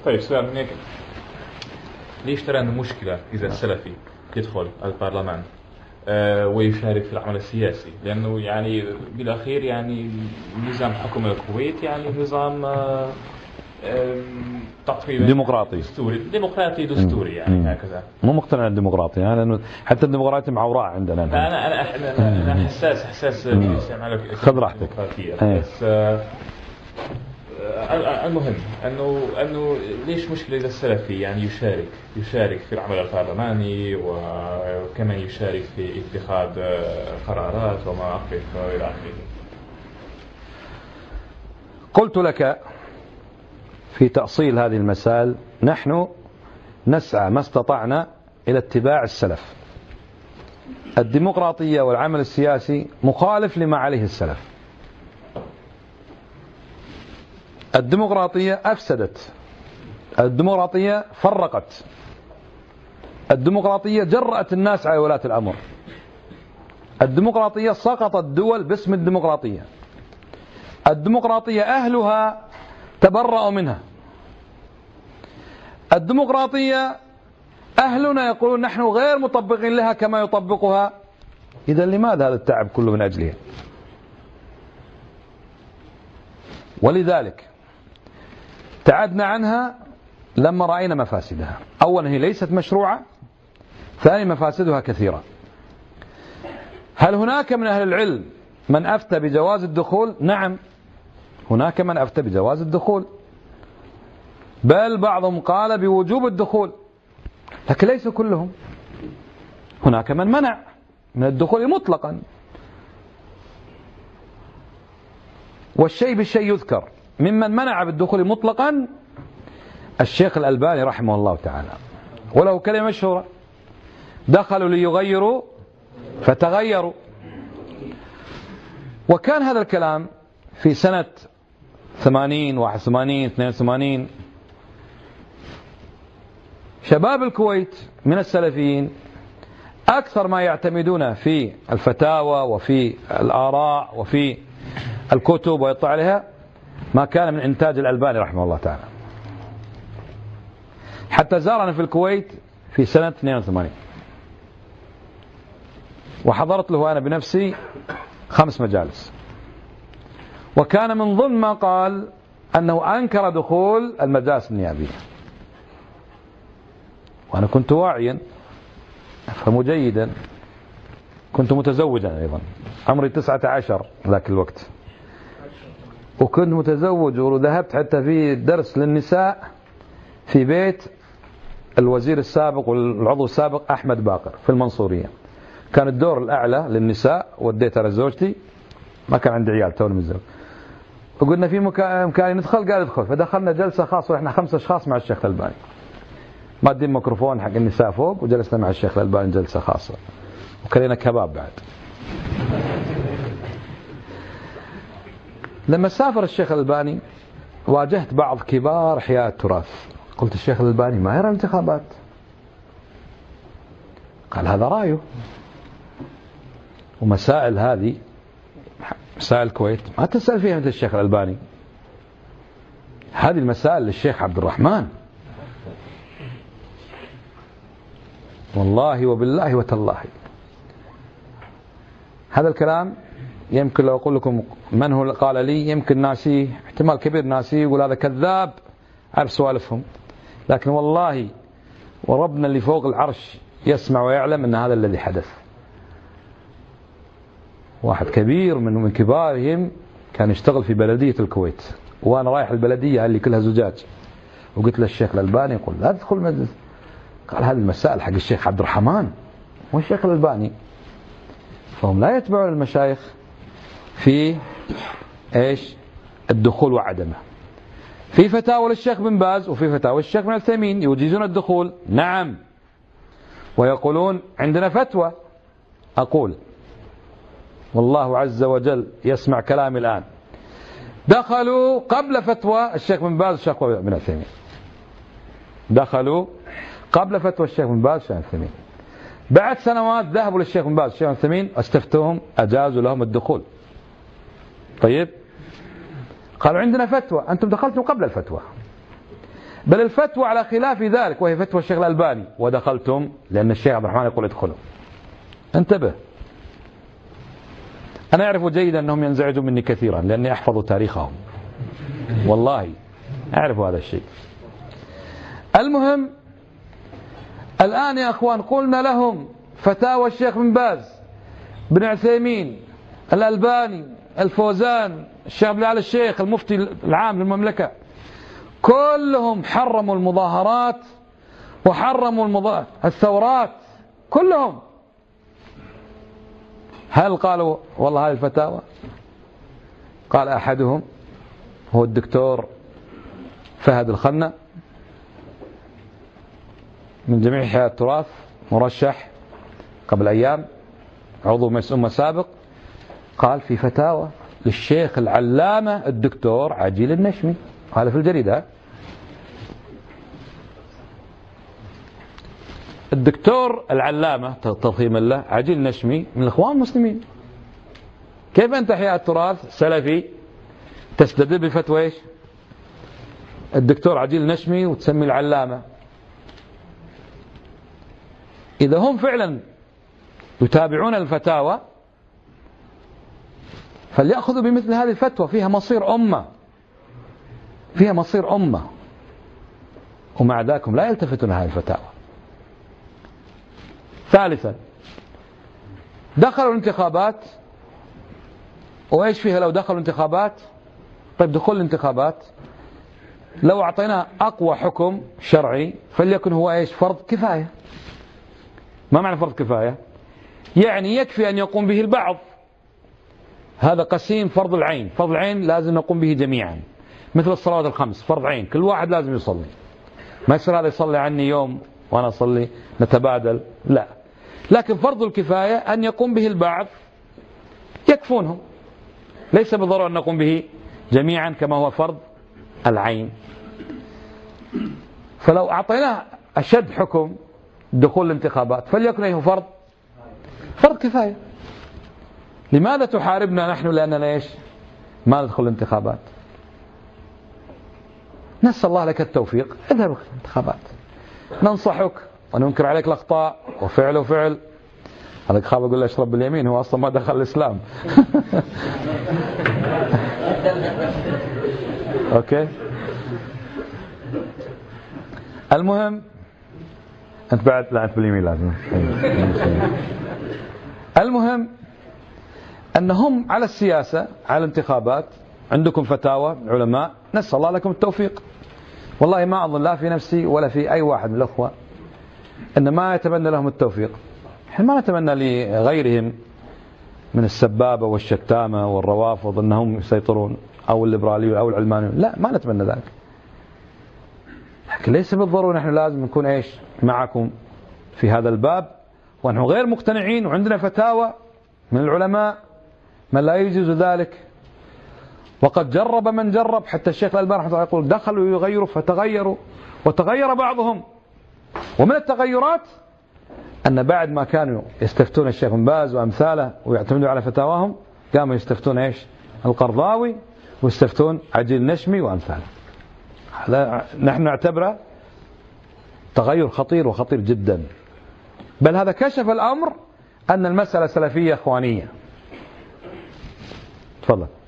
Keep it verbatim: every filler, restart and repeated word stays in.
طيب سؤال هيك، ليش ترى أنه مشكلة إذا السلفي يدخل البرلمان آه ويشارك في العمل السياسي؟ لأنه يعني بالأخير يعني نظام حكم الكويت يعني نظام آه تقريبا ديمقراطي دستوري ديمقراطي دستوري يعني مم. هكذا. مو مقتنع بالديمقراطية يعني، لأنه حتى الديمقراطية معوراء عندنا. أنا أنا أنا, أنا حساس حساس خذ راحتك. بس آه المهم أنه أنه ليش مشكلة إذا السلفي يعني يشارك يشارك في العمل البرلماني وكمان يشارك في اتخاذ قرارات وما إلى آخره. قلت لك في تأصيل هذه المسائل نحن نسعى ما استطعنا إلى اتباع السلف. الديمقراطية والعمل السياسي مخالف لما عليه السلف. الديمقراطية أفسدت، الديمقراطية فرقت، الديمقراطية جرأت الناس على ولاة الأمر، الديمقراطية سقطت دول باسم الديمقراطية، الديمقراطية أهلها تبرأوا منها، الديمقراطية أهلنا يقولون نحن غير مطبقين لها كما يطبقها. إذا لماذا هذا التعب كله من أجلها؟ ولذلك ابتعدنا عنها لما رأينا مفاسدها. أولا هي ليست مشروعة، ثانيا مفاسدها كثيرة. هل هناك من أهل العلم من أفتى بجواز الدخول؟ نعم، هناك من أفتى بجواز الدخول، بل بعضهم قال بوجوب الدخول، لكن ليس كلهم. هناك من منع من الدخول مطلقا، والشيء بالشيء يذكر. ممن منع بالدخول مطلقا الشيخ الألباني رحمه الله تعالى، وله كلمة مشهورة: دخلوا ليغيروا فتغيروا. وكان هذا الكلام في سنة ثمانين واحد وثمانين اثنين وثمانين. شباب الكويت من السلفيين أكثر ما يعتمدون في الفتاوى وفي الآراء وفي الكتب ويطلع عليها ما كان من إنتاج الألباني رحمه الله تعالى. حتى زارنا في الكويت في سنة اثنين وثمانين، وحضرت له أنا بنفسي خمس مجالس، وكان من ضمن ما قال أنه أنكر دخول المجالس النيابية. وأنا كنت واعيا أفهم جيدا، كنت متزوجا أيضا، عمري تسعة عشر ذاك الوقت، وكنت متزوج وذهبت حتى في درس للنساء في بيت الوزير السابق والعضو السابق أحمد باقر في المنصورية. كان الدور الأعلى للنساء، وديتها لزوجتي، ما كان عندي عيال توني متزوج، وقلنا في مكان ندخل، قال ادخل. فدخلنا جلسة خاصة وإحنا خمسة أشخاص مع الشيخ الألباني، مادين ميكروفون حق النساء فوق، وجلسنا مع الشيخ الألباني جلسة خاصة، وكلينا كباب بعد. لما سافر الشيخ الألباني واجهت بعض كبار أحياء التراث، قلت الشيخ الألباني ما يرى الانتخابات. قال هذا رأيه، ومسائل هذه مسائل الكويت ما تسأل فيها مثل الشيخ الألباني، هذه المسائل للشيخ عبد الرحمن. والله وبالله وتالله هذا الكلام يمكن لو أقول لكم من هو قال لي يمكن ناسيه، احتمال كبير ناسيه، يقول هذا كذاب، عارف سوالفهم، لكن والله وربنا اللي فوق العرش يسمع ويعلم أن هذا الذي حدث. واحد كبير من من كبارهم كان يشتغل في بلدية الكويت، وأنا رايح البلدية اللي كلها زجاج، وقلت له الشيخ الألباني يقول لا تدخل المجلس. قال هذه المسائل حق الشيخ عبد الرحمن والشيخ الألباني، فهم لا يتبعون المشايخ في ايش الدخول وعدمه. في فتاوى للشيخ بن باز وفي فتاوى الشيخ بن عثيمين يجيزون الدخول، نعم، ويقولون عندنا فتوى. أقول والله عز وجل يسمع كلامي الآن، دخلوا قبل فتوى الشيخ بن باز والشيخ بن عثيمين، دخلوا قبل فتوى الشيخ بن باز والشيخ بن عثيمين. بعد سنوات ذهبوا للشيخ بن باز والشيخ بن عثيمين واستفتوهم، أجازوا لهم الدخول. طيب قالوا عندنا فتوى، أنتم دخلتم قبل الفتوى. بل الفتوى على خلاف ذلك، وهي فتوى الشيخ الألباني. ودخلتم لأن الشيخ عبد الرحمن يقول ادخلوا. انتبه، أنا أعرف جيدا أنهم ينزعجون مني كثيرا لأني أحفظ تاريخهم، والله أعرف هذا الشيء. المهم الآن يا أخوان قلنا لهم فتاوى الشيخ بن باز، بن عثيمين، الألباني، الفوزان، الشيخ عبد العال الشيخ المفتي العام للمملكة، كلهم حرموا المظاهرات وحرموا المظا... الثورات كلهم. هل قالوا والله هذه الفتاوى؟ قال أحدهم هو الدكتور فهد الخنة من جميع حياة التراث، مرشح قبل أيام، عضو مجلس أمة سابق، قال في فتاوى للشيخ العلامة الدكتور عجيل النشمي، هذا في الجريدة. الدكتور العلامة تضخيما له عجيل النشمي من الإخوان المسلمين. كيف أنت حياة التراث سلفي تستدل بفتوى إيش الدكتور عجيل النشمي وتسمي العلامة؟ إذا هم فعلا يتابعون الفتاوى فليأخذوا بمثل هذه الفتوى، فيها مصير أمة، فيها مصير أمة، ومع ذلك لا يلتفتون هذه الفتاوى. ثالثا دخلوا الانتخابات، وإيش فيها لو دخلوا الانتخابات؟ طيب دخول الانتخابات لو أعطيناه أقوى حكم شرعي فليكن هو إيش؟ فرض كفاية. ما معنى فرض كفاية؟ يعني يكفي أن يقوم به البعض، هذا قسيم فرض العين. فرض العين لازم نقوم به جميعا، مثل الصلوات الخمس فرض عين، كل واحد لازم يصلي، ما يصير هذا يصلي عني يوم وأنا أصلي نتبادل، لا. لكن فرض الكفاية أن يقوم به البعض يكفونهم، ليس بالضرورة أن نقوم به جميعا كما هو فرض العين. فلو أعطيناه أشد حكم دخول الانتخابات فليكن أيه فرض فرض كفاية. لماذا تحاربنا نحن لأننا إيش ما ندخل الانتخابات؟ نسأل الله لك التوفيق، اذهب الانتخابات، ننصحك وننكر عليك الأخطاء وفعل وفعل. هذا خاب أقول له اشرب باليمين، هو أصلا ما دخل الإسلام. أوكي. المهم أنت بعد لا أنت باليمين لازم. المهم أنهم على السياسة على الانتخابات عندكم فتاوى علماء، نسأل الله لكم التوفيق. والله ما أظن لا في نفسي ولا في أي واحد من الأخوة أن ما يتمنى لهم التوفيق. احنا ما نتمنى لغيرهم من السبابة والشتامة والروافض أنهم يسيطرون، أو الليبراليون أو العلمانيون، لا ما نتمنى ذلك. لكن ليس بالضرورة نحن لازم نكون إيش معكم في هذا الباب ونحن غير مقتنعين وعندنا فتاوى من العلماء من لا يجوز ذلك. وقد جرب من جرب، حتى الشيخ الألباني رحمه الله يقول دخلوا يغيروا فتغيروا وتغير بعضهم. ومن التغيرات أن بعد ما كانوا يستفتون الشيخ بن باز وأمثاله ويعتمدوا على فتاواهم، قاموا يستفتون إيش القرضاوي ويستفتون عجيل النشمي وأمثاله. هذا نحن نعتبره تغير خطير وخطير جدا، بل هذا كشف الأمر أن المسألة سلفية إخوانية. تفضل.